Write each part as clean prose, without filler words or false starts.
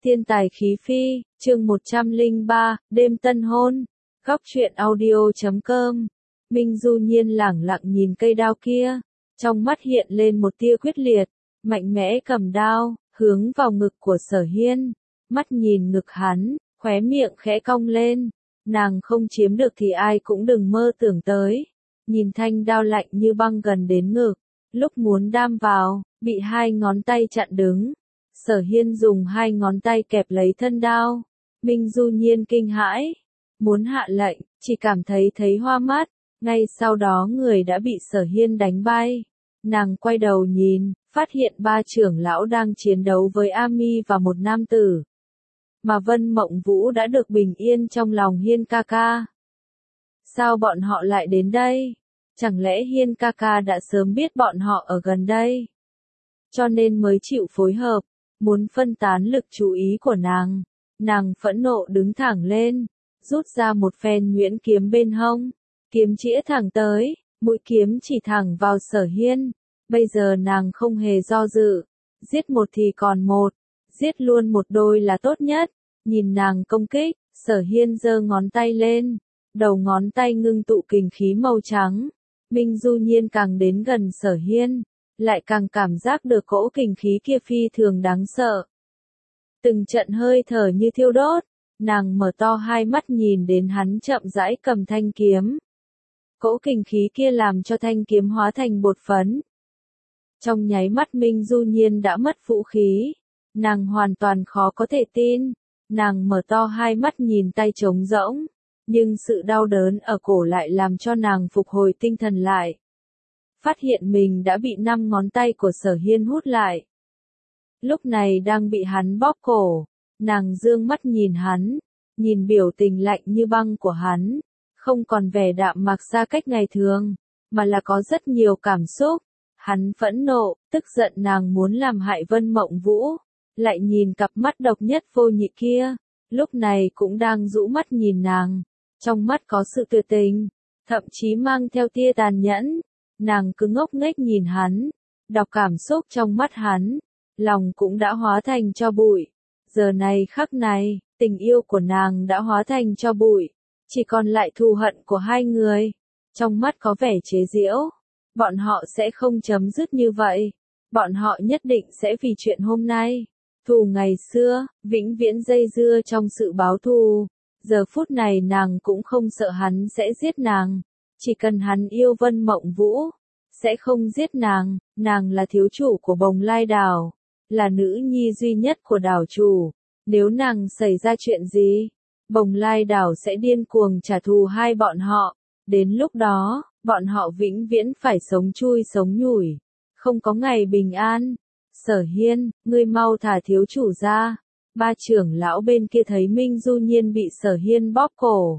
Thiên tài khí phi, chương 103, đêm tân hôn. Góc truyện audio.com. Minh Du Nhiên lẳng lặng nhìn cây đao kia, trong mắt hiện lên một tia quyết liệt, mạnh mẽ cầm đao, hướng vào ngực của Sở Hiên, mắt nhìn ngực hắn, khóe miệng khẽ cong lên, nàng không chiếm được thì ai cũng đừng mơ tưởng tới. Nhìn thanh đao lạnh như băng gần đến ngực, lúc muốn đam vào, bị hai ngón tay chặn đứng. Sở Hiên dùng hai ngón tay kẹp lấy thân đao. Minh Du Nhiên kinh hãi, muốn hạ lệnh, chỉ cảm thấy hoa mắt, ngay sau đó người đã bị Sở Hiên đánh bay. Nàng quay đầu nhìn, phát hiện ba trưởng lão đang chiến đấu với Ami và một nam tử. Mà Vân Mộng Vũ đã được bình yên trong lòng Hiên ca ca. Sao bọn họ lại đến đây? Chẳng lẽ Hiên ca ca đã sớm biết bọn họ ở gần đây, cho nên mới chịu phối hợp, muốn phân tán lực chú ý của nàng. Nàng phẫn nộ đứng thẳng lên, rút ra một phen nhuyễn kiếm bên hông, kiếm chĩa thẳng tới, mũi kiếm chỉ thẳng vào Sở Hiên. Bây giờ nàng không hề do dự, giết một thì còn một, giết luôn một đôi là tốt nhất. Nhìn nàng công kích, Sở Hiên giơ ngón tay lên, đầu ngón tay ngưng tụ kình khí màu trắng. Minh Du Nhiên càng đến gần Sở Hiên, lại càng cảm giác được cỗ kình khí kia phi thường đáng sợ. Từng trận hơi thở như thiêu đốt, nàng mở to hai mắt nhìn đến hắn chậm rãi cầm thanh kiếm. Cỗ kình khí kia làm cho thanh kiếm hóa thành bột phấn. Trong nháy mắt Minh Du Nhiên đã mất vũ khí, nàng hoàn toàn khó có thể tin. Nàng mở to hai mắt nhìn tay trống rỗng, nhưng sự đau đớn ở cổ lại làm cho nàng phục hồi tinh thần lại. Phát hiện mình đã bị 5 ngón tay của Sở Hiên hút lại. Lúc này đang bị hắn bóp cổ, nàng dương mắt nhìn hắn, nhìn biểu tình lạnh như băng của hắn, không còn vẻ đạm mạc xa cách ngày thường, mà là có rất nhiều cảm xúc. Hắn phẫn nộ, tức giận nàng muốn làm hại Vân Mộng Vũ, lại nhìn cặp mắt độc nhất vô nhị kia, lúc này cũng đang rũ mắt nhìn nàng, trong mắt có sự tuyệt tình, thậm chí mang theo tia tàn nhẫn. Nàng cứ ngốc nghếch nhìn hắn, đọc cảm xúc trong mắt hắn, lòng cũng đã hóa thành tro bụi. Giờ này khắc này, tình yêu của nàng đã hóa thành tro bụi, chỉ còn lại thù hận của hai người. Trong mắt có vẻ chế giễu, bọn họ sẽ không chấm dứt như vậy, bọn họ nhất định sẽ vì chuyện hôm nay, thù ngày xưa, vĩnh viễn dây dưa trong sự báo thù. Giờ phút này nàng cũng không sợ hắn sẽ giết nàng. Chỉ cần hắn yêu Vân Mộng Vũ, sẽ không giết nàng. Nàng là thiếu chủ của Bồng Lai Đảo, là nữ nhi duy nhất của đảo chủ. Nếu nàng xảy ra chuyện gì, Bồng Lai Đảo sẽ điên cuồng trả thù hai bọn họ. Đến lúc đó, bọn họ vĩnh viễn phải sống chui sống nhủi, không có ngày bình an. Sở Hiên, ngươi mau thả thiếu chủ ra. Ba trưởng lão bên kia thấy Minh Du Nhiên bị Sở Hiên bóp cổ,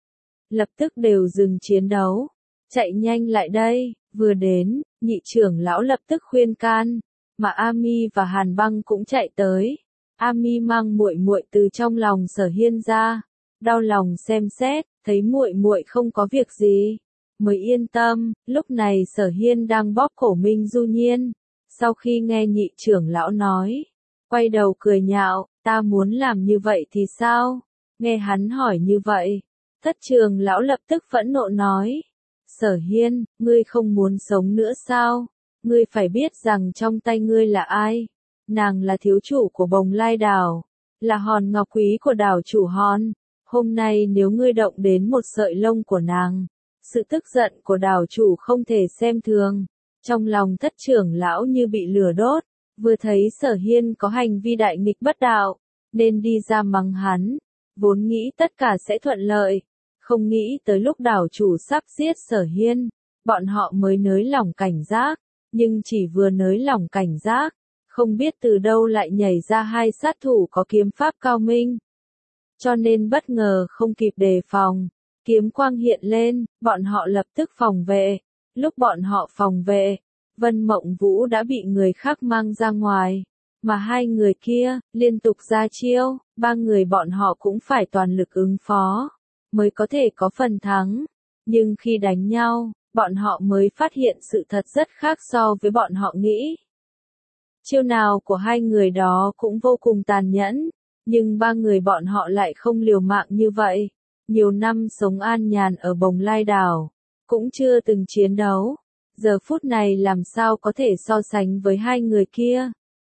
lập tức đều dừng chiến đấu, chạy nhanh lại đây. Vừa đến, nhị trưởng lão lập tức khuyên can, mà Ami và Hàn Băng cũng chạy tới. Ami mang muội muội từ trong lòng Sở Hiên ra, đau lòng xem xét, thấy muội muội không có việc gì, mới yên tâm. Lúc này Sở Hiên đang bóp cổ Minh Du Nhiên, sau khi nghe nhị trưởng lão nói, quay đầu cười nhạo, ta muốn làm như vậy thì sao? Nghe hắn hỏi như vậy, thất trường lão lập tức phẫn nộ nói, Sở Hiên, ngươi không muốn sống nữa sao? Ngươi phải biết rằng trong tay ngươi là ai? Nàng là thiếu chủ của Bồng Lai Đảo, là hòn ngọc quý của đảo chủ Hòn. Hôm nay nếu ngươi động đến một sợi lông của nàng, sự tức giận của đảo chủ không thể xem thường. Trong lòng thất trưởng lão như bị lửa đốt, vừa thấy Sở Hiên có hành vi đại nghịch bất đạo, nên đi ra mắng hắn, vốn nghĩ tất cả sẽ thuận lợi, không nghĩ tới lúc đảo chủ sắp giết Sở Hiên, bọn họ mới nới lỏng cảnh giác, nhưng chỉ vừa nới lỏng cảnh giác, không biết từ đâu lại nhảy ra hai sát thủ có kiếm pháp cao minh. Cho nên bất ngờ không kịp đề phòng, kiếm quang hiện lên, bọn họ lập tức phòng vệ. Lúc bọn họ phòng vệ, Vân Mộng Vũ đã bị người khác mang ra ngoài, mà hai người kia liên tục ra chiêu, ba người bọn họ cũng phải toàn lực ứng phó, mới có thể có phần thắng. Nhưng khi đánh nhau, bọn họ mới phát hiện sự thật rất khác so với bọn họ nghĩ. Chiêu nào của hai người đó cũng vô cùng tàn nhẫn, Nhưng ba người bọn họ lại không liều mạng như vậy. Nhiều năm sống an nhàn ở Bồng Lai đảo, cũng chưa từng chiến đấu. Giờ phút này làm sao có thể so sánh với hai người kia.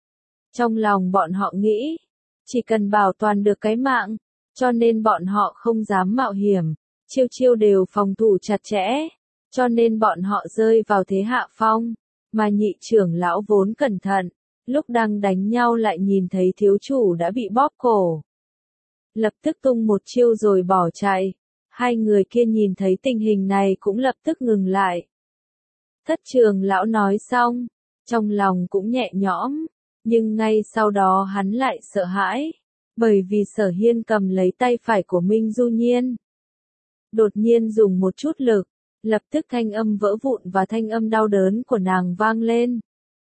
Trong lòng bọn họ nghĩ, chỉ cần bảo toàn được cái mạng, cho nên bọn họ không dám mạo hiểm, chiêu chiêu đều phòng thủ chặt chẽ, cho nên bọn họ rơi vào thế hạ phong, mà nhị trưởng lão vốn cẩn thận, lúc đang đánh nhau lại nhìn thấy thiếu chủ đã bị bóp cổ. Lập tức tung một chiêu rồi bỏ chạy, hai người kia nhìn thấy tình hình này cũng lập tức ngừng lại. Thất trưởng lão nói xong, trong lòng cũng nhẹ nhõm, nhưng ngay sau đó hắn lại sợ hãi, bởi vì Sở Hiên cầm lấy tay phải của Minh Du Nhiên. Đột nhiên dùng một chút lực, lập tức thanh âm vỡ vụn và thanh âm đau đớn của nàng vang lên.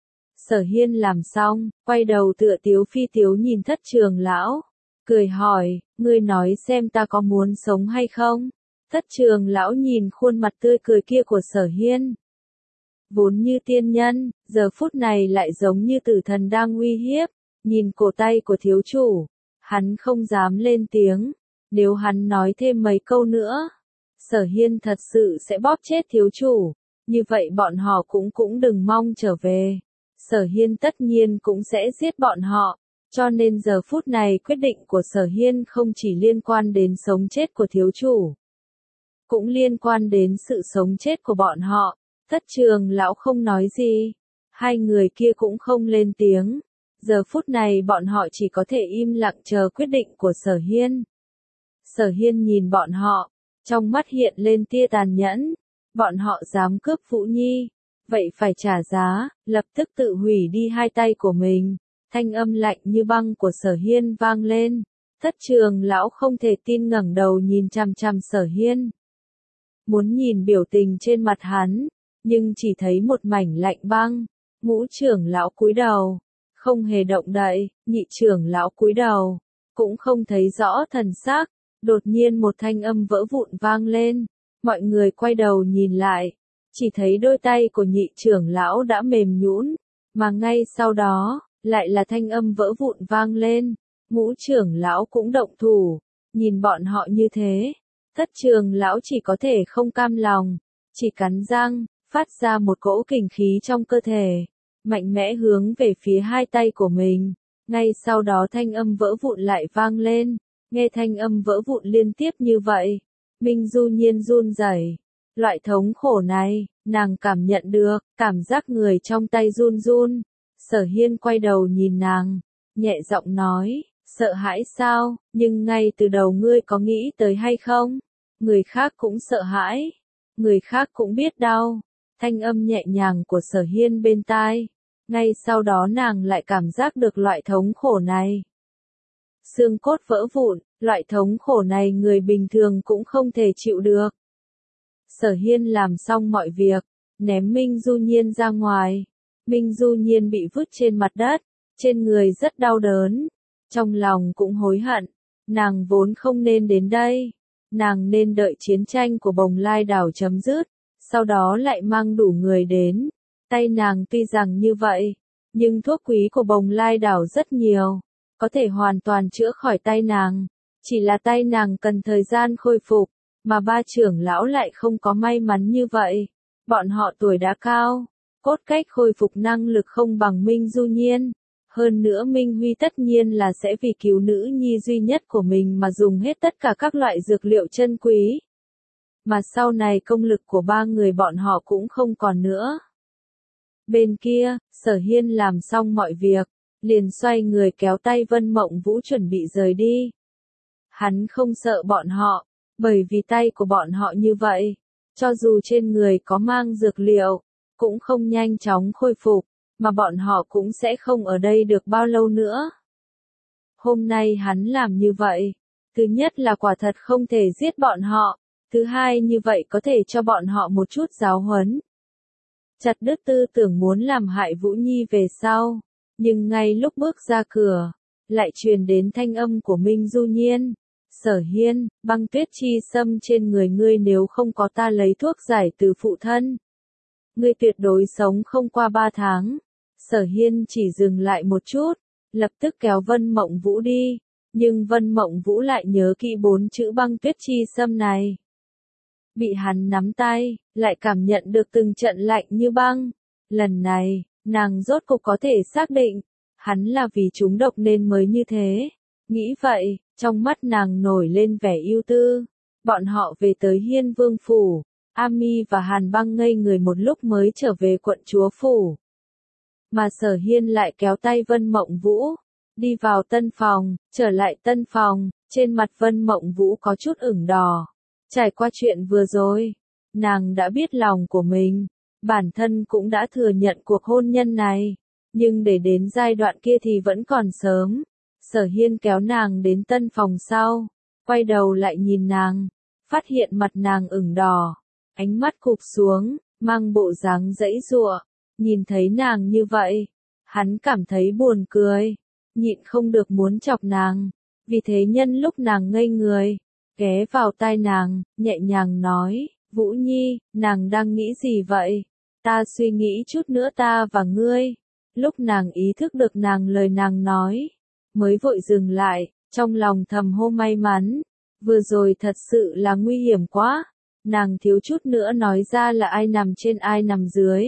Sở Hiên làm xong, quay đầu tựa tiếu phi tiếu nhìn thất trưởng lão, cười hỏi, ngươi nói xem ta có muốn sống hay không? Thất trưởng lão nhìn khuôn mặt tươi cười kia của Sở Hiên. Vốn như tiên nhân, giờ phút này lại giống như tử thần đang uy hiếp, nhìn cổ tay của thiếu chủ, hắn không dám lên tiếng, nếu hắn nói thêm mấy câu nữa, Sở Hiên thật sự sẽ bóp chết thiếu chủ, như vậy bọn họ cũng đừng mong trở về, Sở Hiên tất nhiên cũng sẽ giết bọn họ, cho nên giờ phút này quyết định của Sở Hiên không chỉ liên quan đến sống chết của thiếu chủ, cũng liên quan đến sự sống chết của bọn họ. Thất trưởng lão không nói gì, hai người kia cũng không lên tiếng, giờ phút này bọn họ chỉ có thể im lặng chờ quyết định của Sở Hiên. Sở Hiên nhìn bọn họ, trong mắt hiện lên tia tàn nhẫn, bọn họ dám cướp Vũ Nhi, vậy phải trả giá, lập tức tự hủy đi hai tay của mình, thanh âm lạnh như băng của Sở Hiên vang lên, thất trưởng lão không thể tin ngẩng đầu nhìn chằm chằm Sở Hiên. Muốn nhìn biểu tình trên mặt hắn, nhưng chỉ thấy một mảnh lạnh băng, ngũ trưởng lão cúi đầu, không hề động đậy, nhị trưởng lão cúi đầu, cũng không thấy rõ thần sắc, đột nhiên một thanh âm vỡ vụn vang lên, mọi người quay đầu nhìn lại, chỉ thấy đôi tay của nhị trưởng lão đã mềm nhũn, mà ngay sau đó, lại là thanh âm vỡ vụn vang lên, ngũ trưởng lão cũng động thủ, nhìn bọn họ như thế, thất trưởng lão chỉ có thể không cam lòng, chỉ cắn răng, phát ra một cỗ kình khí trong cơ thể, mạnh mẽ hướng về phía hai tay của mình. Ngay sau đó thanh âm vỡ vụn lại vang lên, nghe thanh âm vỡ vụn liên tiếp như vậy, Minh Du Nhiên run rẩy. Loại thống khổ này, nàng cảm nhận được, cảm giác người trong tay run run. Sở Hiên quay đầu nhìn nàng, nhẹ giọng nói, sợ hãi sao, nhưng ngay từ đầu ngươi có nghĩ tới hay không? Người khác cũng sợ hãi, người khác cũng biết đau. Thanh âm nhẹ nhàng của Sở Hiên bên tai, ngay sau đó nàng lại cảm giác được loại thống khổ này. Xương cốt vỡ vụn, loại thống khổ này người bình thường cũng không thể chịu được. Sở Hiên làm xong mọi việc, ném Minh Du Nhiên ra ngoài. Minh Du Nhiên bị vứt trên mặt đất, trên người rất đau đớn, trong lòng cũng hối hận, nàng vốn không nên đến đây, nàng nên đợi chiến tranh của Bồng Lai đảo chấm dứt. Sau đó lại mang đủ người đến, tay nàng tuy rằng như vậy, nhưng thuốc quý của Bồng Lai đảo rất nhiều, có thể hoàn toàn chữa khỏi tay nàng, chỉ là tay nàng cần thời gian khôi phục, mà ba trưởng lão lại không có may mắn như vậy, bọn họ tuổi đã cao, cốt cách khôi phục năng lực không bằng Minh Du Nhiên, hơn nữa Minh Huy tất nhiên là sẽ vì cứu nữ nhi duy nhất của mình mà dùng hết tất cả các loại dược liệu chân quý. Mà sau này công lực của ba người bọn họ cũng không còn nữa. Bên kia, Sở Hiên làm xong mọi việc, liền xoay người kéo tay Vân Mộng Vũ chuẩn bị rời đi. Hắn không sợ bọn họ, bởi vì tay của bọn họ như vậy, cho dù trên người có mang dược liệu, cũng không nhanh chóng khôi phục, mà bọn họ cũng sẽ không ở đây được bao lâu nữa. Hôm nay hắn làm như vậy, thứ nhất là quả thật không thể giết bọn họ. Thứ hai như vậy có thể cho bọn họ một chút giáo huấn. Chặt đứt tư tưởng muốn làm hại Vũ Nhi về sau. Nhưng ngay lúc bước ra cửa, lại truyền đến thanh âm của Minh Du Nhiên. Sở Hiên, băng tuyết chi xâm trên người ngươi nếu không có ta lấy thuốc giải từ phụ thân. Ngươi tuyệt đối sống không qua 3 tháng. Sở Hiên chỉ dừng lại một chút, lập tức kéo Vân Mộng Vũ đi. Nhưng Vân Mộng Vũ lại nhớ kỹ 4 chữ băng tuyết chi xâm này. Bị hắn nắm tay, lại cảm nhận được từng trận lạnh như băng. Lần này, nàng rốt cục có thể xác định, hắn là vì trúng độc nên mới như thế. Nghĩ vậy, trong mắt nàng nổi lên vẻ ưu tư. Bọn họ về tới Hiên Vương Phủ, Ami và Hàn Băng ngây người một lúc mới trở về quận chúa Phủ. Mà Sở Hiên lại kéo tay Vân Mộng Vũ, đi vào tân phòng, trở lại tân phòng, trên mặt Vân Mộng Vũ có chút ửng đỏ. Trải qua chuyện vừa rồi, nàng đã biết lòng của mình, bản thân cũng đã thừa nhận cuộc hôn nhân này, nhưng để đến giai đoạn kia thì vẫn còn sớm. Sở Hiên kéo nàng đến tân phòng sau, quay đầu lại nhìn nàng, phát hiện mặt nàng ửng đỏ, ánh mắt cụp xuống, mang bộ dáng giãy giụa. Nhìn thấy nàng như vậy, hắn cảm thấy buồn cười, nhịn không được muốn chọc nàng, vì thế nhân lúc nàng ngây người, ghé vào tai nàng, nhẹ nhàng nói, Vũ Nhi, nàng đang nghĩ gì vậy? Ta suy nghĩ chút nữa ta và ngươi. Lúc nàng ý thức được lời nàng nói, mới vội dừng lại, trong lòng thầm hô may mắn, vừa rồi thật sự là nguy hiểm quá, nàng thiếu chút nữa nói ra là ai nằm trên ai nằm dưới.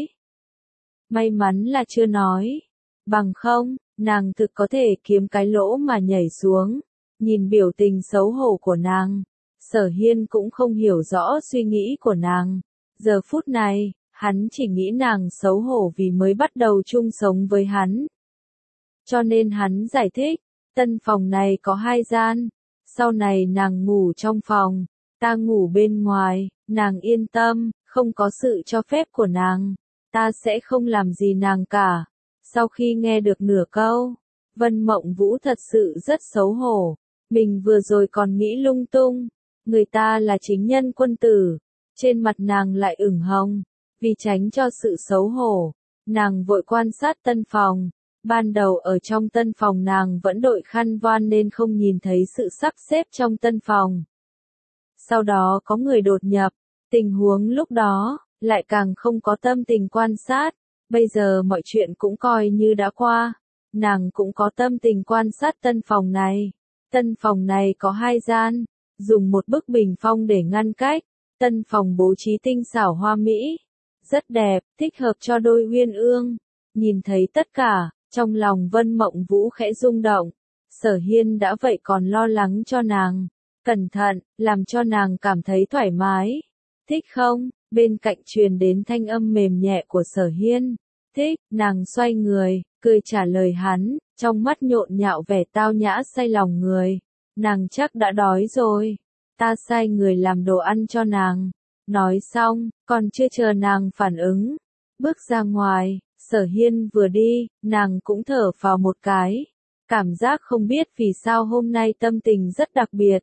May mắn là chưa nói, bằng không, nàng thực có thể kiếm cái lỗ mà nhảy xuống. Nhìn biểu tình xấu hổ của nàng, Sở Hiên cũng không hiểu rõ suy nghĩ của nàng. Giờ phút này, hắn chỉ nghĩ nàng xấu hổ vì mới bắt đầu chung sống với hắn. Cho nên hắn giải thích, tân phòng này có 2 gian, sau này nàng ngủ trong phòng, ta ngủ bên ngoài, nàng yên tâm, không có sự cho phép của nàng, ta sẽ không làm gì nàng cả. Sau khi nghe được nửa câu, Vân Mộng Vũ thật sự rất xấu hổ, mình vừa rồi còn nghĩ lung tung, người ta là chính nhân quân tử, trên mặt nàng lại ửng hồng, vì tránh cho sự xấu hổ, nàng vội quan sát tân phòng. Ban đầu ở trong tân phòng nàng vẫn đội khăn voan nên không nhìn thấy sự sắp xếp trong tân phòng. Sau đó có người đột nhập, tình huống lúc đó, lại càng không có tâm tình quan sát, bây giờ mọi chuyện cũng coi như đã qua, nàng cũng có tâm tình quan sát tân phòng này. Tân phòng này có 2 gian, dùng một bức bình phong để ngăn cách, tân phòng bố trí tinh xảo hoa mỹ, rất đẹp, thích hợp cho đôi uyên ương. Nhìn thấy tất cả, trong lòng Vân Mộng Vũ khẽ rung động, Sở Hiên đã vậy còn lo lắng cho nàng, cẩn thận, làm cho nàng cảm thấy thoải mái. Thích không? Bên cạnh truyền đến thanh âm mềm nhẹ của Sở Hiên. Thích, nàng xoay người, cười trả lời hắn, trong mắt nhộn nhạo vẻ tao nhã say lòng người. Nàng chắc đã đói rồi, ta sai người làm đồ ăn cho nàng. Nói xong, còn chưa chờ nàng phản ứng, bước ra ngoài. Sở Hiên vừa đi, nàng cũng thở phào một cái. Cảm giác không biết vì sao hôm nay tâm tình rất đặc biệt.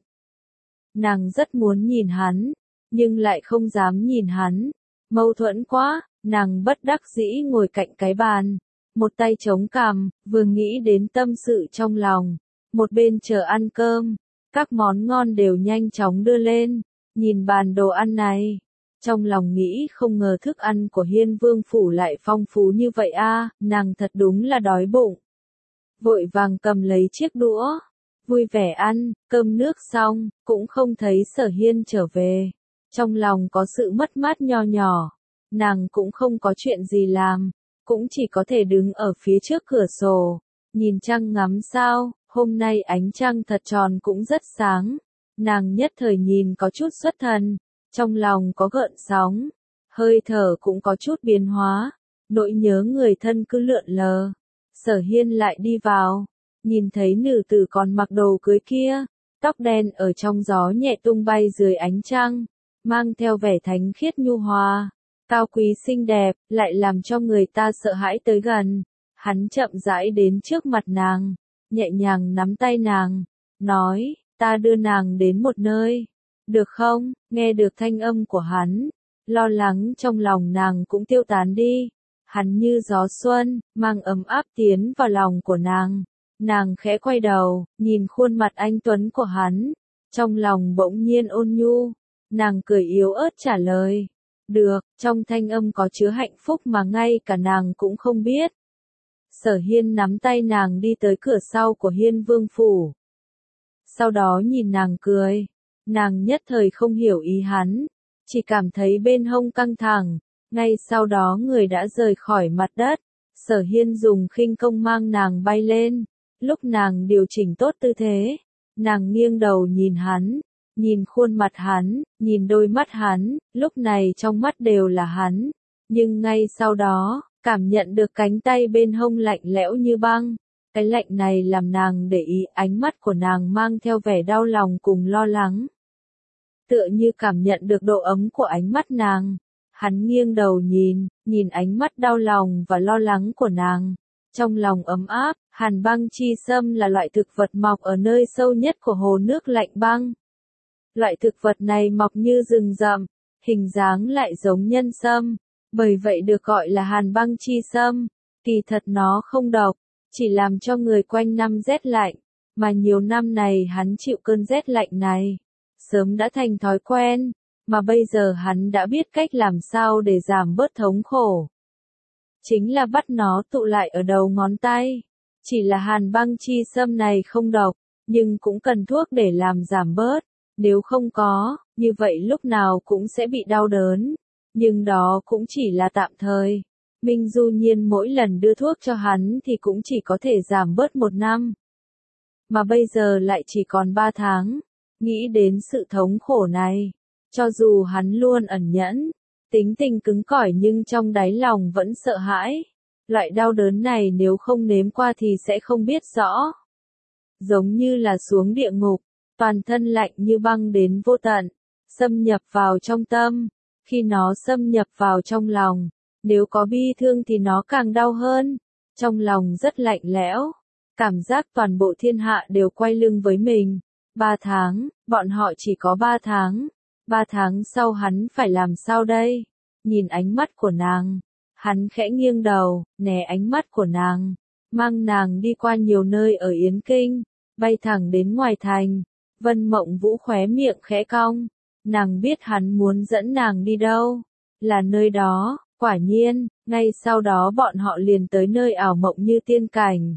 Nàng rất muốn nhìn hắn, nhưng lại không dám nhìn hắn. Mâu thuẫn quá, nàng bất đắc dĩ ngồi cạnh cái bàn. Một tay chống cằm, vừa nghĩ đến tâm sự trong lòng. Một bên chờ ăn cơm, các món ngon đều nhanh chóng đưa lên. Nhìn bàn đồ ăn này, trong lòng nghĩ không ngờ thức ăn của Hiên Vương Phủ lại phong phú như vậy a, nàng thật đúng là đói bụng. Vội vàng cầm lấy chiếc đũa, vui vẻ ăn, cơm nước xong, cũng không thấy Sở Hiên trở về. Trong lòng có sự mất mát nho nhỏ, nàng cũng không có chuyện gì làm, cũng chỉ có thể đứng ở phía trước cửa sổ, nhìn trăng ngắm sao, hôm nay ánh trăng thật tròn cũng rất sáng. Nàng nhất thời nhìn có chút xuất thần. Trong lòng có gợn sóng, hơi thở cũng có chút biến hóa, nỗi nhớ người thân cứ lượn lờ. Sở Hiên lại đi vào, nhìn thấy nữ tử còn mặc đồ cưới kia, tóc đen ở trong gió nhẹ tung bay dưới ánh trăng, mang theo vẻ thánh khiết nhu hòa, cao quý xinh đẹp, lại làm cho người ta sợ hãi tới gần. Hắn chậm rãi đến trước mặt nàng, nhẹ nhàng nắm tay nàng, nói, ta đưa nàng đến một nơi. Được không? Nghe được thanh âm của hắn, lo lắng trong lòng nàng cũng tiêu tán đi. Hắn như gió xuân, mang ấm áp tiến vào lòng của nàng. Nàng khẽ quay đầu, nhìn khuôn mặt anh tuấn của hắn, trong lòng bỗng nhiên ôn nhu. Nàng cười yếu ớt trả lời, được, trong thanh âm có chứa hạnh phúc mà ngay cả nàng cũng không biết. Sở Hiên nắm tay nàng đi tới cửa sau của Hiên Vương Phủ. sau đó nhìn nàng cười. Nàng nhất thời không hiểu ý hắn, chỉ cảm thấy bên hông căng thẳng, ngay sau đó người đã rời khỏi mặt đất. Sở Hiên dùng khinh công mang nàng bay lên, lúc nàng điều chỉnh tốt tư thế, nàng nghiêng đầu nhìn hắn, nhìn khuôn mặt hắn, nhìn đôi mắt hắn, lúc này trong mắt đều là hắn, nhưng ngay sau đó, cảm nhận được cánh tay bên hông lạnh lẽo như băng. Cái lạnh này làm nàng để ý, ánh mắt của nàng mang theo vẻ đau lòng cùng lo lắng. Tựa như cảm nhận được độ ấm của ánh mắt nàng. Hắn nghiêng đầu nhìn ánh mắt đau lòng và lo lắng của nàng. Trong lòng ấm áp, hàn băng chi sâm là loại thực vật mọc ở nơi sâu nhất của hồ nước lạnh băng. Loại thực vật này mọc như rừng rậm, hình dáng lại giống nhân sâm, bởi vậy được gọi là hàn băng chi sâm. Kỳ thật nó không độc, chỉ làm cho người quanh năm rét lạnh, mà nhiều năm này hắn chịu cơn rét lạnh này, sớm đã thành thói quen, mà bây giờ hắn đã biết cách làm sao để giảm bớt thống khổ. Chính là bắt nó tụ lại ở đầu ngón tay. Chỉ là hàn băng chi sâm này không độc, nhưng cũng cần thuốc để làm giảm bớt, nếu không có, như vậy lúc nào cũng sẽ bị đau đớn, nhưng đó cũng chỉ là tạm thời. Minh Du Nhiên mỗi lần đưa thuốc cho hắn thì cũng chỉ có thể giảm bớt 1 năm. Mà bây giờ lại chỉ còn 3 tháng. Nghĩ đến sự thống khổ này, cho dù hắn luôn ẩn nhẫn, tính tình cứng cỏi nhưng trong đáy lòng vẫn sợ hãi. Loại đau đớn này nếu không nếm qua thì sẽ không biết rõ. Giống như là xuống địa ngục, toàn thân lạnh như băng đến vô tận, xâm nhập vào trong tâm. Khi nó xâm nhập vào trong lòng, nếu có bi thương thì nó càng đau hơn. Trong lòng rất lạnh lẽo, cảm giác toàn bộ thiên hạ đều quay lưng với mình. 3 tháng, bọn họ chỉ có 3 tháng. 3 tháng sau hắn phải làm sao đây? Nhìn ánh mắt của nàng, hắn khẽ nghiêng đầu, né ánh mắt của nàng, mang nàng đi qua nhiều nơi ở Yến Kinh, bay thẳng đến ngoài thành. Vân Mộng Vũ khóe miệng khẽ cong, nàng biết hắn muốn dẫn nàng đi đâu, là nơi đó. Quả nhiên, ngay sau đó bọn họ liền tới nơi ảo mộng như tiên cảnh.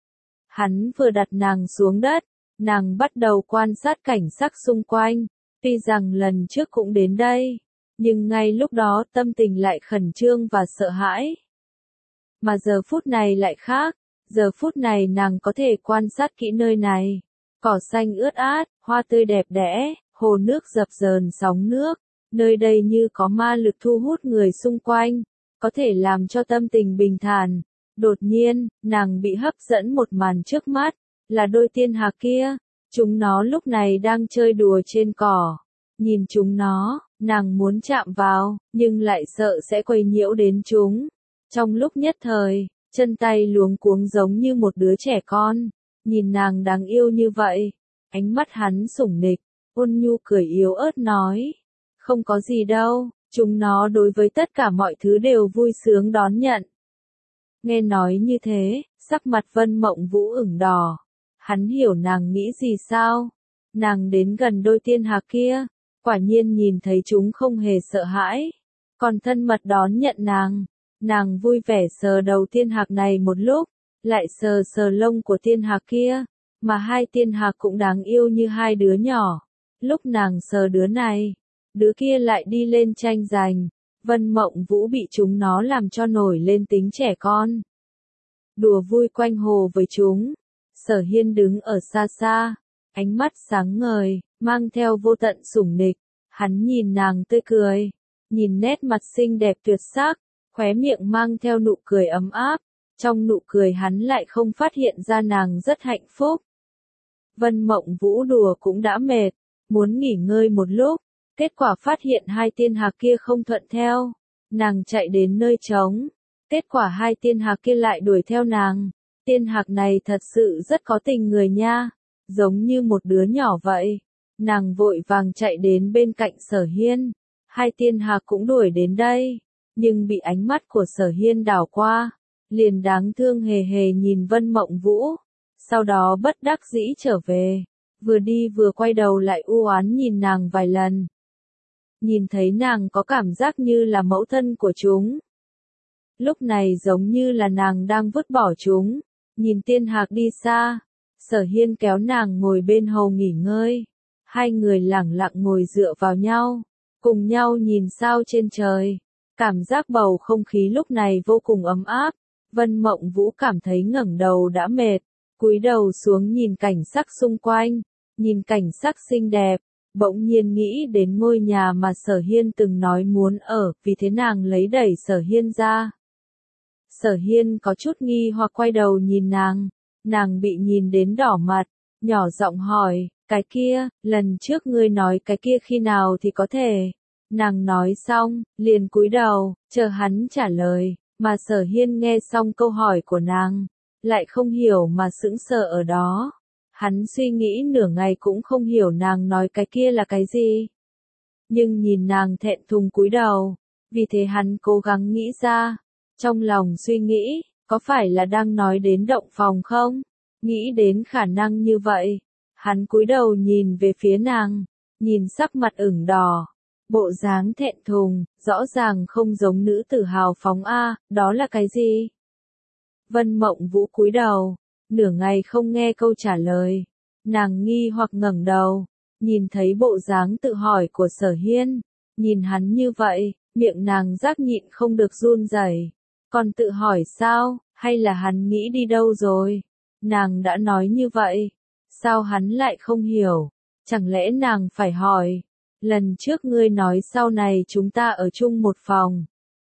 Hắn vừa đặt nàng xuống đất, nàng bắt đầu quan sát cảnh sắc xung quanh. Tuy rằng lần trước cũng đến đây, nhưng ngay lúc đó tâm tình lại khẩn trương và sợ hãi. Mà giờ phút này lại khác, giờ phút này nàng có thể quan sát kỹ nơi này. Cỏ xanh ướt át, hoa tươi đẹp đẽ, hồ nước dập dờn sóng nước. Nơi đây như có ma lực thu hút người xung quanh, có thể làm cho tâm tình bình thản. Đột nhiên, nàng bị hấp dẫn một màn trước mắt, là đôi tiên hạc kia. Chúng nó lúc này đang chơi đùa trên cỏ. Nhìn chúng nó, nàng muốn chạm vào, nhưng lại sợ sẽ quấy nhiễu đến chúng. Trong lúc nhất thời, chân tay luống cuống giống như một đứa trẻ con. Nhìn nàng đáng yêu như vậy, ánh mắt hắn sủng nịch, ôn nhu cười yếu ớt nói. Không có gì đâu, chúng nó đối với tất cả mọi thứ đều vui sướng đón nhận. Nghe nói như thế, sắc mặt Vân Mộng Vũ ửng đỏ. Hắn hiểu nàng nghĩ gì sao? Nàng đến gần đôi tiên hạc kia, quả nhiên nhìn thấy chúng không hề sợ hãi, còn thân mật đón nhận nàng. Nàng vui vẻ sờ đầu tiên hạc này một lúc, lại sờ sờ lông của tiên hạc kia, mà hai tiên hạc cũng đáng yêu như hai đứa nhỏ. Lúc nàng sờ đứa này, đứa kia lại đi lên tranh giành. Vân Mộng Vũ bị chúng nó làm cho nổi lên tính trẻ con. Đùa vui quanh hồ với chúng. Sở Hiên đứng ở xa xa, ánh mắt sáng ngời, mang theo vô tận sủng nịch. Hắn nhìn nàng tươi cười, nhìn nét mặt xinh đẹp tuyệt sắc, khóe miệng mang theo nụ cười ấm áp. Trong nụ cười hắn lại không phát hiện ra nàng rất hạnh phúc. Vân Mộng Vũ đùa cũng đã mệt, muốn nghỉ ngơi một lúc. Kết quả phát hiện hai tiên hạc kia không thuận theo. Nàng chạy đến nơi trống. Kết quả hai tiên hạc kia lại đuổi theo nàng. Tiên hạc này thật sự rất có tình người nha. Giống như một đứa nhỏ vậy. Nàng vội vàng chạy đến bên cạnh Sở Hiên. Hai tiên hạc cũng đuổi đến đây. Nhưng bị ánh mắt của Sở Hiên đảo qua. Liền đáng thương hề hề nhìn Vân Mộng Vũ. Sau đó bất đắc dĩ trở về. Vừa đi vừa quay đầu lại u oán nhìn nàng vài lần. Nhìn thấy nàng có cảm giác như là mẫu thân của chúng. Lúc này giống như là nàng đang vứt bỏ chúng. Nhìn tiên hạc đi xa, Sở Hiên kéo nàng ngồi bên hồ nghỉ ngơi. Hai người lẳng lặng ngồi dựa vào nhau, cùng nhau nhìn sao trên trời. Cảm giác bầu không khí lúc này vô cùng ấm áp. Vân Mộng Vũ cảm thấy ngẩng đầu đã mệt, cúi đầu xuống nhìn cảnh sắc xung quanh, nhìn cảnh sắc xinh đẹp, bỗng nhiên nghĩ đến ngôi nhà mà Sở Hiên từng nói muốn ở, vì thế nàng lấy đẩy Sở Hiên ra. Sở Hiên có chút nghi hoặc quay đầu nhìn nàng bị nhìn đến đỏ mặt, nhỏ giọng hỏi, cái kia, lần trước ngươi nói cái kia khi nào thì có thể. Nàng nói xong, liền cúi đầu, chờ hắn trả lời, mà Sở Hiên nghe xong câu hỏi của nàng, lại không hiểu mà sững sờ ở đó. Hắn suy nghĩ nửa ngày cũng không hiểu nàng nói cái kia là cái gì. Nhưng nhìn nàng thẹn thùng cúi đầu, vì thế hắn cố gắng nghĩ ra, trong lòng suy nghĩ, có phải là đang nói đến động phòng không? Nghĩ đến khả năng như vậy, hắn cúi đầu nhìn về phía nàng, nhìn sắc mặt ửng đỏ, bộ dáng thẹn thùng, rõ ràng không giống nữ tử hào phóng a, đó là cái gì? Vân Mộng Vũ cúi đầu, nửa ngày không nghe câu trả lời, nàng nghi hoặc ngẩng đầu, nhìn thấy bộ dáng tự hỏi của Sở Hiên, nhìn hắn như vậy, miệng nàng giác nhịn không được run rẩy. Còn tự hỏi sao, hay là hắn nghĩ đi đâu rồi? Nàng đã nói như vậy, sao hắn lại không hiểu? Chẳng lẽ nàng phải hỏi, lần trước ngươi nói sau này chúng ta ở chung một phòng,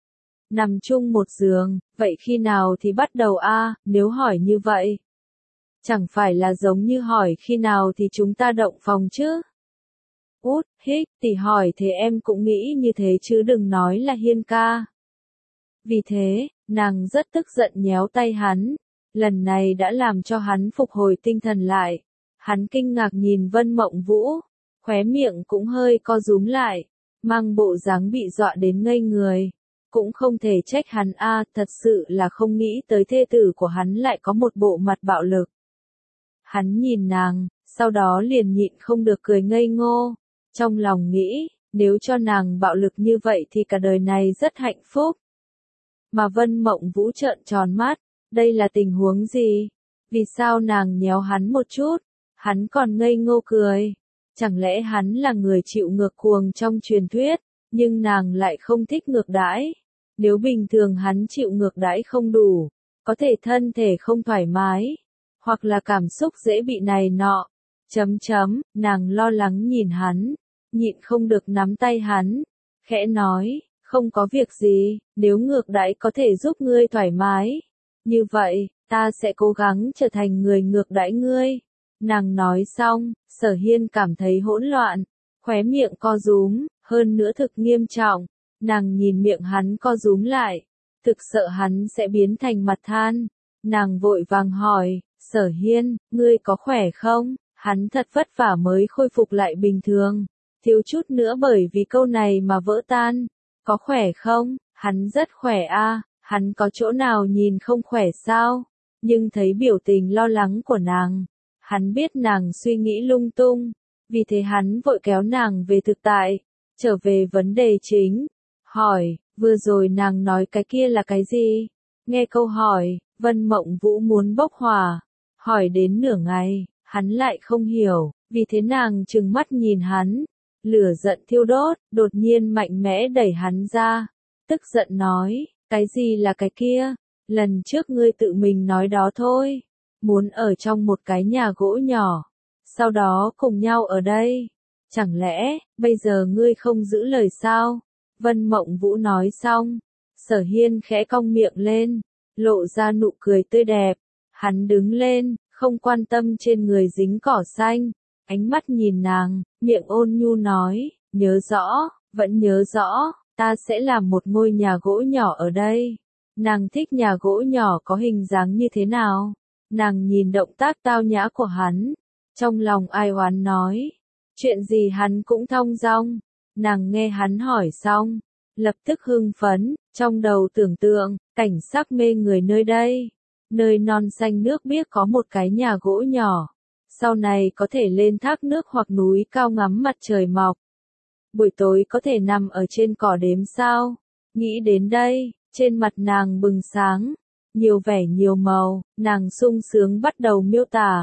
nằm chung một giường, vậy khi nào thì bắt đầu a? Nếu hỏi như vậy, chẳng phải là giống như hỏi khi nào thì chúng ta động phòng chứ? Út, hích, tỷ hỏi thế em cũng nghĩ như thế chứ đừng nói là Hiên ca. Vì thế, nàng rất tức giận nhéo tay hắn, lần này đã làm cho hắn phục hồi tinh thần lại. Hắn kinh ngạc nhìn Vân Mộng Vũ, khóe miệng cũng hơi co rúm lại, mang bộ dáng bị dọa đến ngây người. Cũng không thể trách hắn a, thật sự là không nghĩ tới thê tử của hắn lại có một bộ mặt bạo lực. Hắn nhìn nàng, sau đó liền nhịn không được cười ngây ngô, trong lòng nghĩ, nếu cho nàng bạo lực như vậy thì cả đời này rất hạnh phúc. Mà Vân Mộng Vũ trợn tròn mắt, đây là tình huống gì? Vì sao nàng nhéo hắn một chút, hắn còn ngây ngô cười? Chẳng lẽ hắn là người chịu ngược cuồng trong truyền thuyết, nhưng nàng lại không thích ngược đãi? Nếu bình thường hắn chịu ngược đãi không đủ, có thể thân thể không thoải mái, hoặc là cảm xúc dễ bị này nọ. Nàng lo lắng nhìn hắn, nhịn không được nắm tay hắn, khẽ nói, không có việc gì, nếu ngược đãi có thể giúp ngươi thoải mái. Như vậy, ta sẽ cố gắng trở thành người ngược đãi ngươi. Nàng nói xong, Sở Hiên cảm thấy hỗn loạn, khóe miệng co rúm, hơn nữa thực nghiêm trọng. Nàng nhìn miệng hắn co rúm lại, thực sợ hắn sẽ biến thành mặt than. Nàng vội vàng hỏi, Sở Hiên, ngươi có khỏe không? Hắn thật vất vả mới khôi phục lại bình thường, thiếu chút nữa bởi vì câu này mà vỡ tan. Có khỏe không? Hắn rất khỏe a, hắn có chỗ nào nhìn không khỏe sao? Nhưng thấy biểu tình lo lắng của nàng, hắn biết nàng suy nghĩ lung tung, vì thế hắn vội kéo nàng về thực tại, trở về vấn đề chính. Hỏi, vừa rồi nàng nói cái kia là cái gì? Nghe câu hỏi, Vân Mộng Vũ muốn bốc hỏa, hỏi đến nửa ngày, hắn lại không hiểu, vì thế nàng trừng mắt nhìn hắn, lửa giận thiêu đốt, đột nhiên mạnh mẽ đẩy hắn ra, tức giận nói, cái gì là cái kia? Lần trước ngươi tự mình nói đó thôi, muốn ở trong một cái nhà gỗ nhỏ, sau đó cùng nhau ở đây, chẳng lẽ, bây giờ ngươi không giữ lời sao? Vân Mộng Vũ nói xong, Sở Hiên khẽ cong miệng lên, lộ ra nụ cười tươi đẹp, hắn đứng lên, không quan tâm trên người dính cỏ xanh, ánh mắt nhìn nàng, miệng ôn nhu nói, nhớ rõ, vẫn nhớ rõ, ta sẽ làm một ngôi nhà gỗ nhỏ ở đây. Nàng thích nhà gỗ nhỏ có hình dáng như thế nào? Nàng nhìn động tác tao nhã của hắn, trong lòng ai oán nói, chuyện gì hắn cũng thong dong. Nàng nghe hắn hỏi xong, lập tức hưng phấn, trong đầu tưởng tượng, cảnh sắc mê người nơi đây. Nơi non xanh nước biếc có một cái nhà gỗ nhỏ, sau này có thể lên thác nước hoặc núi cao ngắm mặt trời mọc. Buổi tối có thể nằm ở trên cỏ đếm sao. Nghĩ đến đây, trên mặt nàng bừng sáng, nhiều vẻ nhiều màu, nàng sung sướng bắt đầu miêu tả.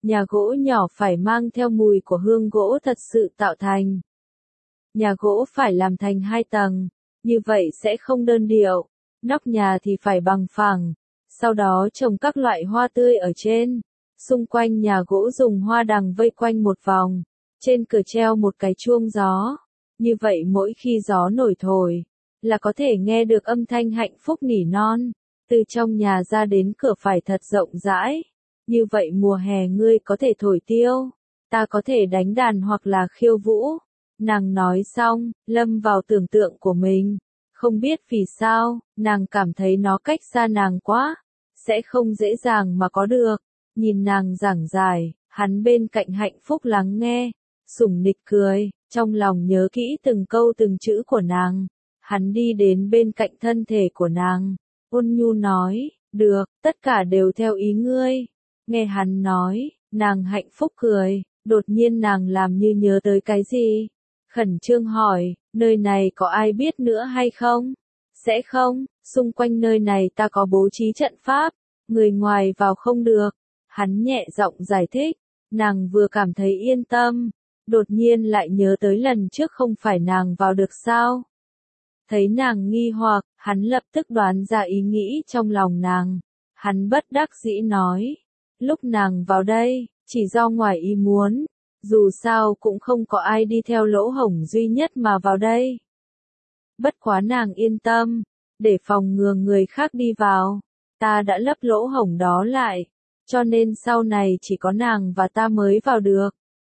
Nhà gỗ nhỏ phải mang theo mùi của hương gỗ thật sự tạo thành. Nhà gỗ phải làm thành 2 tầng, như vậy sẽ không đơn điệu. Nóc nhà thì phải bằng phẳng, sau đó trồng các loại hoa tươi ở trên. Xung quanh nhà gỗ dùng hoa đằng vây quanh một vòng, trên cửa treo một cái chuông gió. Như vậy mỗi khi gió nổi thổi, là có thể nghe được âm thanh hạnh phúc nỉ non. Từ trong nhà ra đến cửa phải thật rộng rãi. Như vậy mùa hè ngươi có thể thổi tiêu, ta có thể đánh đàn hoặc là khiêu vũ. Nàng nói xong, lâm vào tưởng tượng của mình. Không biết vì sao, nàng cảm thấy nó cách xa nàng quá, sẽ không dễ dàng mà có được. Nhìn nàng giảng giải, hắn bên cạnh hạnh phúc lắng nghe, sủng nịch cười, trong lòng nhớ kỹ từng câu từng chữ của nàng. Hắn đi đến bên cạnh thân thể của nàng, ôn nhu nói, được, tất cả đều theo ý ngươi. Nghe hắn nói, nàng hạnh phúc cười, đột nhiên nàng làm như nhớ tới cái gì. Khẩn trương hỏi, nơi này có ai biết nữa hay không? Sẽ không, xung quanh nơi này ta có bố trí trận pháp, người ngoài vào không được. Hắn nhẹ giọng giải thích, nàng vừa cảm thấy yên tâm, đột nhiên lại nhớ tới lần trước không phải nàng vào được sao? Thấy nàng nghi hoặc, hắn lập tức đoán ra ý nghĩ trong lòng nàng. Hắn bất đắc dĩ nói, lúc nàng vào đây, chỉ do ngoài ý muốn, dù sao cũng không có ai đi theo lỗ hổng duy nhất mà vào đây. Bất quá nàng yên tâm, để phòng ngừa người khác đi vào, ta đã lấp lỗ hổng đó lại, cho nên sau này chỉ có nàng và ta mới vào được.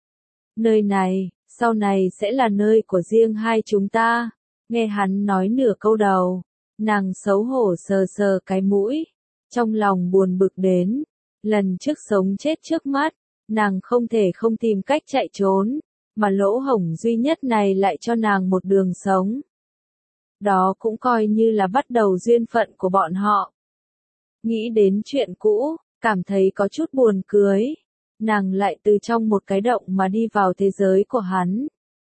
Nơi này, sau này sẽ là nơi của riêng hai chúng ta. Nghe hắn nói nửa câu đầu, nàng xấu hổ sờ sờ cái mũi, trong lòng buồn bực đến. Lần trước sống chết trước mắt, nàng không thể không tìm cách chạy trốn, mà lỗ hổng duy nhất này lại cho nàng một đường sống. Đó cũng coi như là bắt đầu duyên phận của bọn họ. Nghĩ đến chuyện cũ, cảm thấy có chút buồn cười, nàng lại từ trong một cái động mà đi vào thế giới của hắn.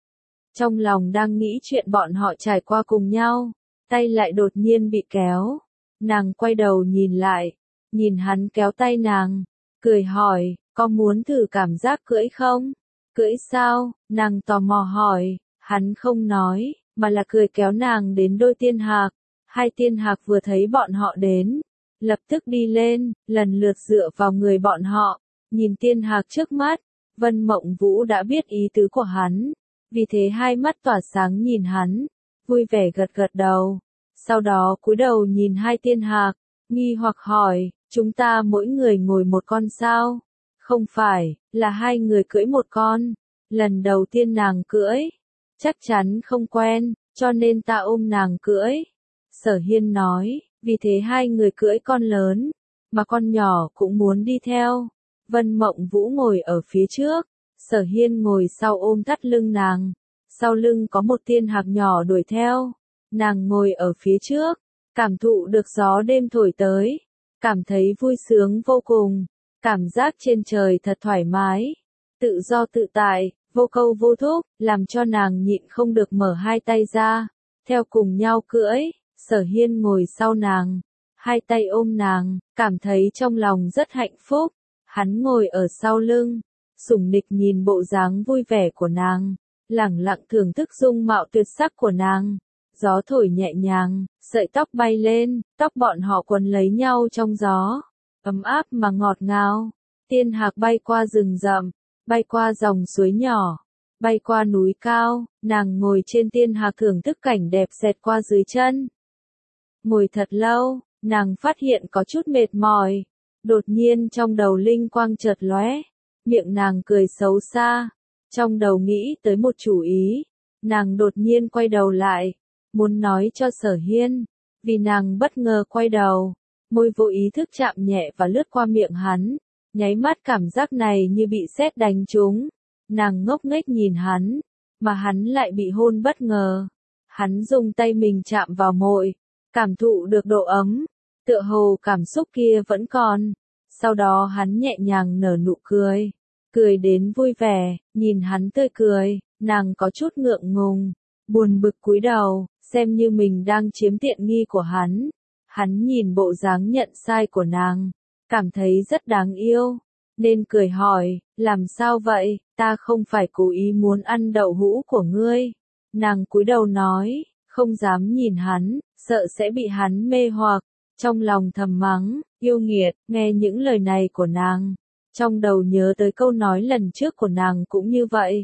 Trong lòng đang nghĩ chuyện bọn họ trải qua cùng nhau, tay lại đột nhiên bị kéo. Nàng quay đầu nhìn lại, nhìn hắn kéo tay nàng, cười hỏi, có muốn thử cảm giác cưỡi không? Cưỡi sao? Nàng tò mò hỏi, hắn không nói, mà là cười kéo nàng đến đôi tiên hạc. Hai tiên hạc vừa thấy bọn họ đến, lập tức đi lên, lần lượt dựa vào người bọn họ, nhìn tiên hạc trước mắt. Vân Mộng Vũ đã biết ý tứ của hắn, vì thế hai mắt tỏa sáng nhìn hắn, vui vẻ gật gật đầu. Sau đó cúi đầu nhìn hai tiên hạc, nghi hoặc hỏi, chúng ta mỗi người ngồi một con sao? Không phải, là hai người cưỡi một con. Lần đầu tiên nàng cưỡi, chắc chắn không quen, cho nên ta ôm nàng cưỡi. Sở Hiên nói, vì thế hai người cưỡi con lớn, mà con nhỏ cũng muốn đi theo. Vân Mộng Vũ ngồi ở phía trước, Sở Hiên ngồi sau ôm thắt lưng nàng, sau lưng có một tiên hạc nhỏ đuổi theo. Nàng ngồi ở phía trước, cảm thụ được gió đêm thổi tới, cảm thấy vui sướng vô cùng, cảm giác trên trời thật thoải mái, tự do tự tại, vô câu vô thúc, làm cho nàng nhịn không được mở hai tay ra, theo cùng nhau cưỡi. Sở Hiên ngồi sau nàng, hai tay ôm nàng, cảm thấy trong lòng rất hạnh phúc. Hắn ngồi ở sau lưng, sủng nịch nhìn bộ dáng vui vẻ của nàng, lẳng lặng thưởng thức dung mạo tuyệt sắc của nàng. Gió thổi nhẹ nhàng, sợi tóc bay lên, tóc bọn họ quấn lấy nhau trong gió, ấm áp mà ngọt ngào. Tiên hạc bay qua rừng rậm, bay qua dòng suối nhỏ, bay qua núi cao, nàng ngồi trên tiên hạc thưởng thức cảnh đẹp xẹt qua dưới chân. Ngồi thật lâu, nàng phát hiện có chút mệt mỏi. Đột nhiên trong đầu linh quang chợt lóe, miệng nàng cười xấu xa, trong đầu nghĩ tới một chủ ý. Nàng đột nhiên quay đầu lại, muốn nói cho Sở Hiên, vì nàng bất ngờ quay đầu, môi vô ý thức chạm nhẹ và lướt qua miệng hắn, nháy mắt cảm giác này như bị sét đánh trúng. Nàng ngốc nghếch nhìn hắn, mà hắn lại bị hôn bất ngờ. Hắn dùng tay mình chạm vào môi, cảm thụ được độ ấm, tựa hồ cảm xúc kia vẫn còn. Sau đó hắn nhẹ nhàng nở nụ cười, cười đến vui vẻ, nhìn hắn tươi cười, nàng có chút ngượng ngùng, buồn bực cúi đầu, xem như mình đang chiếm tiện nghi của hắn. Hắn nhìn bộ dáng nhận sai của nàng, cảm thấy rất đáng yêu, nên cười hỏi, làm sao vậy, ta không phải cố ý muốn ăn đậu hũ của ngươi. Nàng cúi đầu nói, không dám nhìn hắn, sợ sẽ bị hắn mê hoặc, trong lòng thầm mắng, yêu nghiệt, nghe những lời này của nàng. Trong đầu nhớ tới câu nói lần trước của nàng cũng như vậy.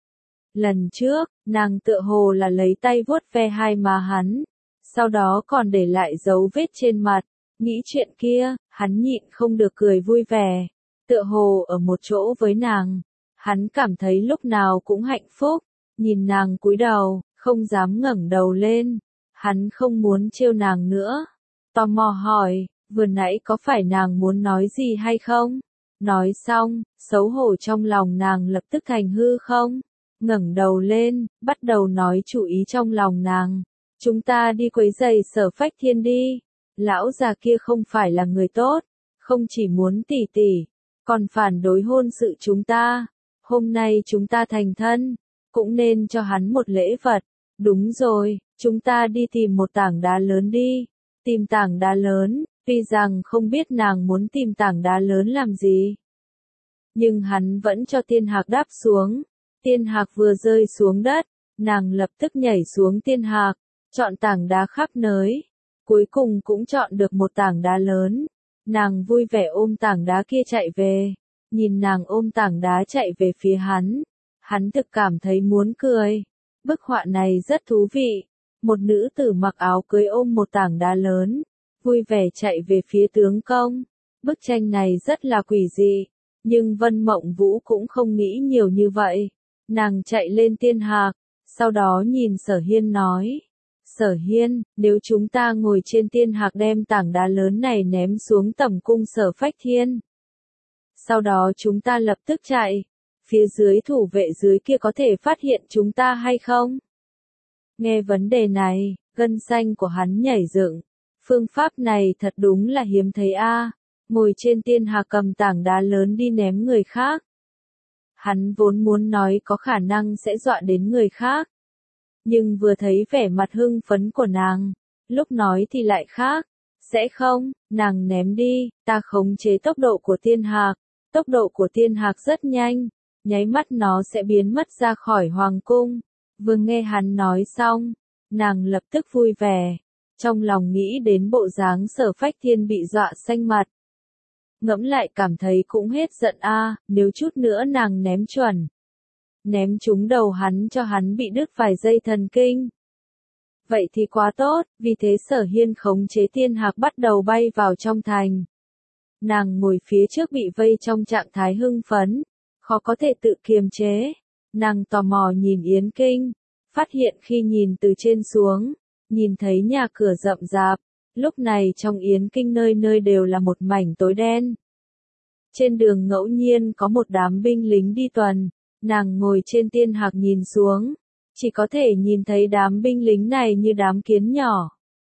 Lần trước, nàng tựa hồ là lấy tay vuốt ve hai má hắn, sau đó còn để lại dấu vết trên mặt. Nghĩ chuyện kia, hắn nhịn không được cười vui vẻ, tựa hồ ở một chỗ với nàng. Hắn cảm thấy lúc nào cũng hạnh phúc, nhìn nàng cúi đầu, không dám ngẩng đầu lên. Hắn không muốn trêu nàng nữa. Tò mò hỏi, vừa nãy có phải nàng muốn nói gì hay không? Nói xong, xấu hổ trong lòng nàng lập tức thành hư không? Ngẩng đầu lên, bắt đầu nói chủ ý trong lòng nàng. Chúng ta đi quấy giày Sở Phách Thiên đi. Lão già kia không phải là người tốt, không chỉ muốn tỉ tỉ, còn phản đối hôn sự chúng ta. Hôm nay chúng ta thành thân, cũng nên cho hắn một lễ vật. Đúng rồi, chúng ta đi tìm một tảng đá lớn đi. Tìm tảng đá lớn, tuy rằng không biết nàng muốn tìm tảng đá lớn làm gì. Nhưng hắn vẫn cho Tiên Hạc đáp xuống. Tiên Hạc vừa rơi xuống đất, nàng lập tức nhảy xuống Tiên Hạc, chọn tảng đá khắp nơi. Cuối cùng cũng chọn được một tảng đá lớn. Nàng vui vẻ ôm tảng đá kia chạy về. Nhìn nàng ôm tảng đá chạy về phía hắn. Hắn thực cảm thấy muốn cười. Bức họa này rất thú vị. Một nữ tử mặc áo cưới ôm một tảng đá lớn. Vui vẻ chạy về phía tướng công. Bức tranh này rất là quỷ dị. Nhưng Vân Mộng Vũ cũng không nghĩ nhiều như vậy. Nàng chạy lên Tiên Hạc. Sau đó nhìn Sở Hiên nói. Sở Hiên, nếu chúng ta ngồi trên Tiên Hạc đem tảng đá lớn này ném xuống tẩm cung Sở Phách Thiên. Sau đó chúng ta lập tức chạy. Phía dưới thủ vệ dưới kia có thể phát hiện chúng ta hay không? Nghe vấn đề này, gân xanh của hắn nhảy dựng. Phương pháp này thật đúng là hiếm thấy a. Ngồi trên Tiên Hạc cầm tảng đá lớn đi ném người khác. Hắn vốn muốn nói có khả năng sẽ dọa đến người khác. Nhưng vừa thấy vẻ mặt hưng phấn của nàng, lúc nói thì lại khác. Sẽ không, nàng ném đi, ta khống chế tốc độ của Tiên Hạc. Tốc độ của Tiên Hạc rất nhanh, nháy mắt nó sẽ biến mất ra khỏi hoàng cung. Vừa nghe hắn nói xong, nàng lập tức vui vẻ, trong lòng nghĩ đến bộ dáng Sở Phách Thiên bị dọa xanh mặt. Ngẫm lại cảm thấy cũng hết giận a, nếu chút nữa nàng ném chuẩn. Ném trúng đầu hắn cho hắn bị đứt vài dây thần kinh. Vậy thì quá tốt, vì thế Sở Hiên khống chế Tiên Hạc bắt đầu bay vào trong thành. Nàng ngồi phía trước bị vây trong trạng thái hưng phấn, khó có thể tự kiềm chế. Nàng tò mò nhìn Yến Kinh, phát hiện khi nhìn từ trên xuống, nhìn thấy nhà cửa rậm rạp, lúc này trong Yến Kinh nơi nơi đều là một mảnh tối đen. Trên đường ngẫu nhiên có một đám binh lính đi tuần, nàng ngồi trên Tiên Hạc nhìn xuống, chỉ có thể nhìn thấy đám binh lính này như đám kiến nhỏ.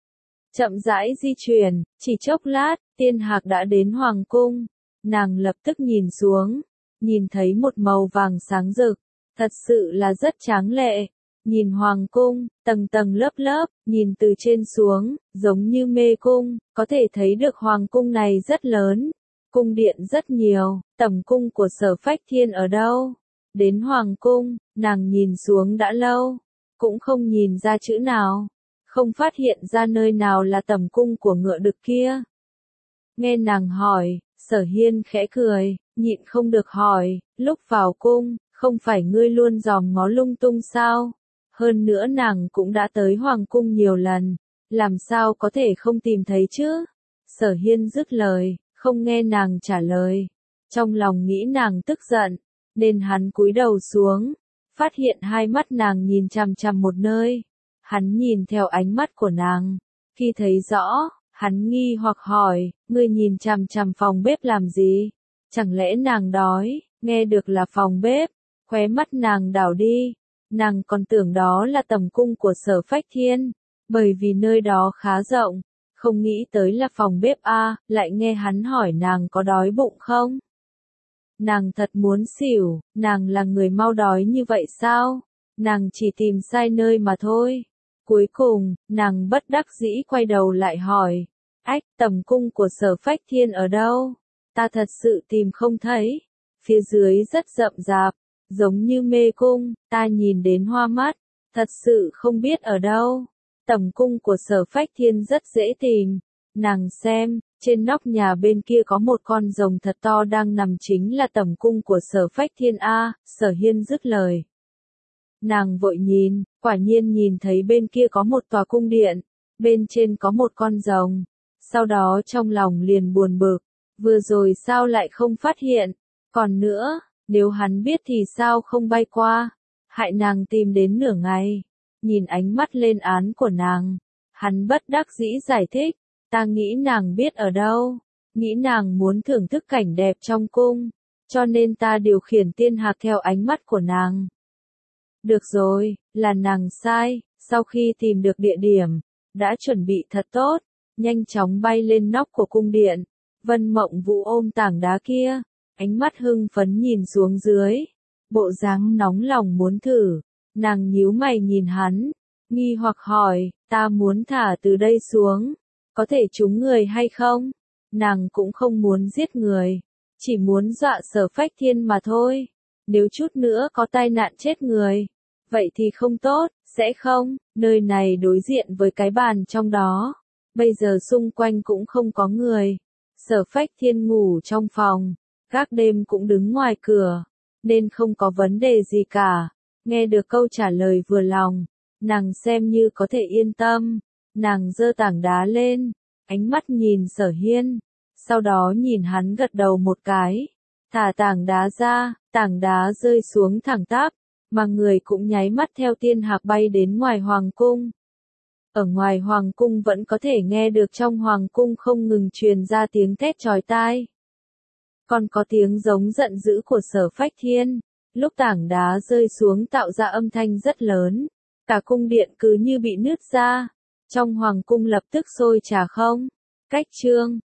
Chậm rãi di chuyển, chỉ chốc lát, Tiên Hạc đã đến hoàng cung, nàng lập tức nhìn xuống, nhìn thấy một màu vàng sáng rực, thật sự là rất tráng lệ. Nhìn hoàng cung, tầng tầng lớp lớp, nhìn từ trên xuống, giống như mê cung, có thể thấy được hoàng cung này rất lớn, cung điện rất nhiều, tẩm cung của Sở Phách Thiên ở đâu? Đến hoàng cung, nàng nhìn xuống đã lâu, cũng không nhìn ra chữ nào, không phát hiện ra nơi nào là tẩm cung của ngựa đực kia. Nghe nàng hỏi, Sở Hiên khẽ cười, nhịn không được hỏi, lúc vào cung, không phải ngươi luôn dòm ngó lung tung sao? Hơn nữa nàng cũng đã tới hoàng cung nhiều lần, làm sao có thể không tìm thấy chứ? Sở Hiên dứt lời, không nghe nàng trả lời. Trong lòng nghĩ nàng tức giận, nên hắn cúi đầu xuống, phát hiện hai mắt nàng nhìn chằm chằm một nơi. Hắn nhìn theo ánh mắt của nàng, khi thấy rõ, hắn nghi hoặc hỏi, ngươi nhìn chằm chằm phòng bếp làm gì? Chẳng lẽ nàng đói? Nghe được là phòng bếp, khóe mắt nàng đảo đi. Nàng còn tưởng đó là tẩm cung của Sở Phách Thiên, bởi vì nơi đó khá rộng, không nghĩ tới là phòng bếp a, lại nghe hắn hỏi nàng có đói bụng không? Nàng thật muốn xỉu, nàng là người mau đói như vậy sao? Nàng chỉ tìm sai nơi mà thôi. Cuối cùng, nàng bất đắc dĩ quay đầu lại hỏi, ách, tẩm cung của Sở Phách Thiên ở đâu? ta thật sự tìm không thấy. Phía dưới rất rậm rạp, giống như mê cung, ta nhìn đến hoa mắt, thật sự không biết ở đâu. Tẩm cung của Sở Phách Thiên rất dễ tìm, nàng xem, trên nóc nhà bên kia có một con rồng thật to đang nằm chính là tẩm cung của Sở Phách Thiên a. Sở Hiên dứt lời. Nàng vội nhìn, quả nhiên nhìn thấy bên kia có một tòa cung điện, bên trên có một con rồng. Sau đó trong lòng liền buồn bực, vừa rồi sao lại không phát hiện, còn nữa, nếu hắn biết thì sao không bay qua, hại nàng tìm đến nửa ngày. Nhìn ánh mắt lên án của nàng, hắn bất đắc dĩ giải thích, ta nghĩ nàng biết ở đâu, nghĩ nàng muốn thưởng thức cảnh đẹp trong cung, cho nên ta điều khiển tiên hạc theo ánh mắt của nàng. Được rồi, là nàng sai, sau khi tìm được địa điểm, đã chuẩn bị thật tốt, nhanh chóng bay lên nóc của cung điện. Vân Mộng Vũ ôm tảng đá kia, ánh mắt hưng phấn nhìn xuống dưới, bộ dáng nóng lòng muốn thử. Nàng nhíu mày nhìn hắn, nghi hoặc hỏi, ta muốn thả từ đây xuống, có thể trúng người hay không? Nàng cũng không muốn giết người, chỉ muốn dọa Sở Phách Thiên mà thôi. Nếu chút nữa có tai nạn chết người, vậy thì không tốt, sẽ không? Nơi này đối diện với cái bàn trong đó, bây giờ xung quanh cũng không có người. Sở Phách Thiên ngủ trong phòng, gác đêm cũng đứng ngoài cửa, nên không có vấn đề gì cả. Nghe được câu trả lời vừa lòng, nàng xem như có thể yên tâm. Nàng giơ tảng đá lên, ánh mắt nhìn Sở Hiên, sau đó nhìn hắn gật đầu một cái, thả tảng đá ra, tảng đá rơi xuống thẳng tắp, mà người cũng nháy mắt theo tiên hạc bay đến ngoài hoàng cung. Ở ngoài hoàng cung vẫn có thể nghe được trong hoàng cung không ngừng truyền ra tiếng thét chói tai. Còn có tiếng giống giận dữ của Sở Phách Thiên, lúc tảng đá rơi xuống tạo ra âm thanh rất lớn, cả cung điện cứ như bị nứt ra, trong hoàng cung lập tức sôi trà không. Cách chương